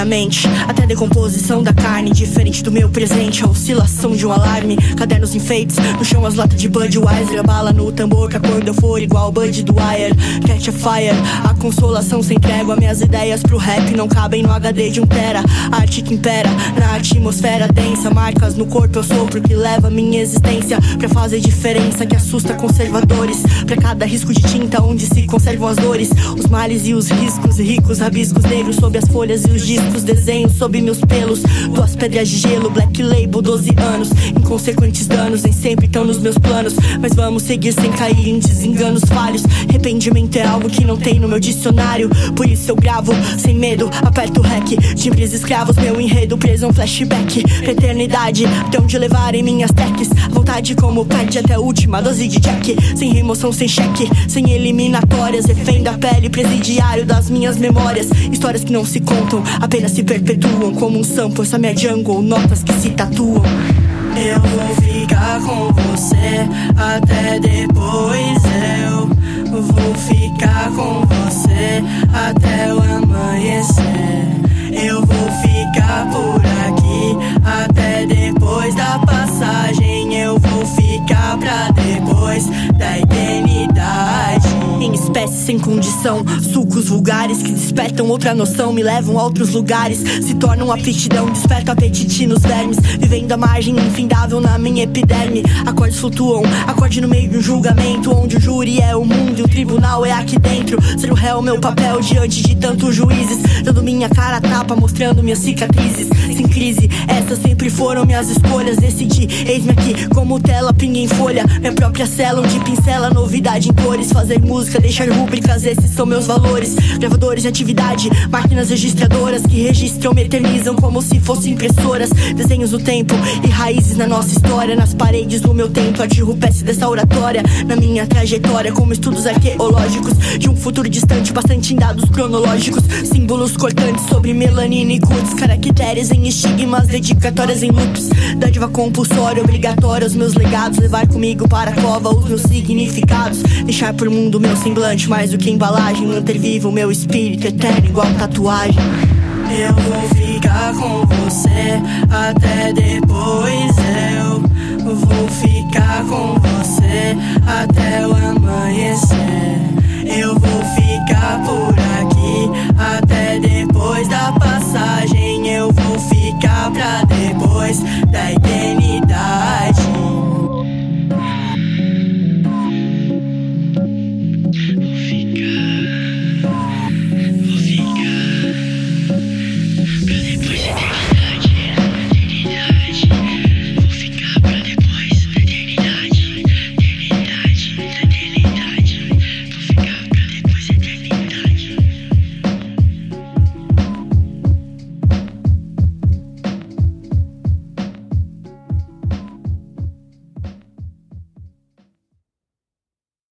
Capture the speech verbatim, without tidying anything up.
mente, até a decomposição da carne. Diferente do meu presente, a oscilação de um alarme. Cadernos enfeites, no chão as latas de Budweiser. A bala no tambor, que a cor deu for igual o Bud do Wire. Catch a fire, a consolação sem trégua. Minhas ideias pro rap não cabem no H D de um tera. Arte que impera na atmosfera densa. Marcas no corpo eu sopro que leva minha existência pra fazer diferença que assusta conservadores. Pra cada risco de tinta onde se conservam as dores, os males e os riscos, ricos rabiscos negros sobre as folhas e os discos, desenhos sob meus pelos, duas pedras de gelo, black label, doze anos, inconsequentes danos nem sempre estão nos meus planos, mas vamos seguir sem cair em desenganos falhos. Arrependimento é algo que não tem no meu dicionário, por isso eu gravo sem medo, aperto o rec, timbres escravos, meu enredo preso um flashback pra eternidade, até onde levarem minhas techs, vontade como pede até a última dose de jack, sem remoção, sem cheque, sem eliminatórias, refém da pele, presidiário das minhas memórias, histórias que não se contam, apenas se perpetuam como um sample, essa minha jungle, notas que se tatuam. Eu vou ficar com você até depois, eu vou ficar com você até o amanhecer. Eu vou ficar por aqui até depois da passagem. Eu vou ficar pra depois da eternidade. Em espécie sem condição, sucos vulgares que despertam outra noção, me levam a outros lugares, se tornam aptidão, desperto apetite nos vermes, vivendo a margem infindável na minha epiderme. Acordes flutuam, acorde no meio de um julgamento, onde o júri é o mundo e o tribunal é aqui dentro. Ser o réu, meu papel diante de tantos juízes, dando minha cara a tapa, mostrando minhas cicatrizes. Sem crise, essas sempre foram minhas escolhas. Decidi, eis-me aqui como tela, pinga em folha, minha própria cela onde pincela novidade em cores. Fazer música, deixar rúbricas, esses são meus valores. Gravadores de atividade, máquinas registradoras que registram, me eternizam como se fossem impressoras. Desenhos no tempo e raízes na nossa história, nas paredes do meu templo, arte rupestre dessa oratória. Na minha trajetória, como estudos arqueológicos de um futuro distante, bastante em dados cronológicos, símbolos cortantes sobre melanina e cutis, caracteres em estigmas, dedicatórias em loops, dádiva compulsória, obrigatória, os meus legados, levar comigo para a cova os meus significados, deixar pro mundo meu semblante mais do que embalagem, manter vivo o meu espírito eterno igual tatuagem. Eu vou ficar com você até depois, eu vou ficar com você até o amanhecer. Eu vou ficar por aí